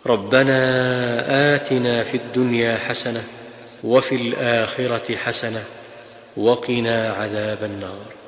ربنا آتنا في الدنيا حسنة وفي الآخرة حسنة وقنا عذاب النار.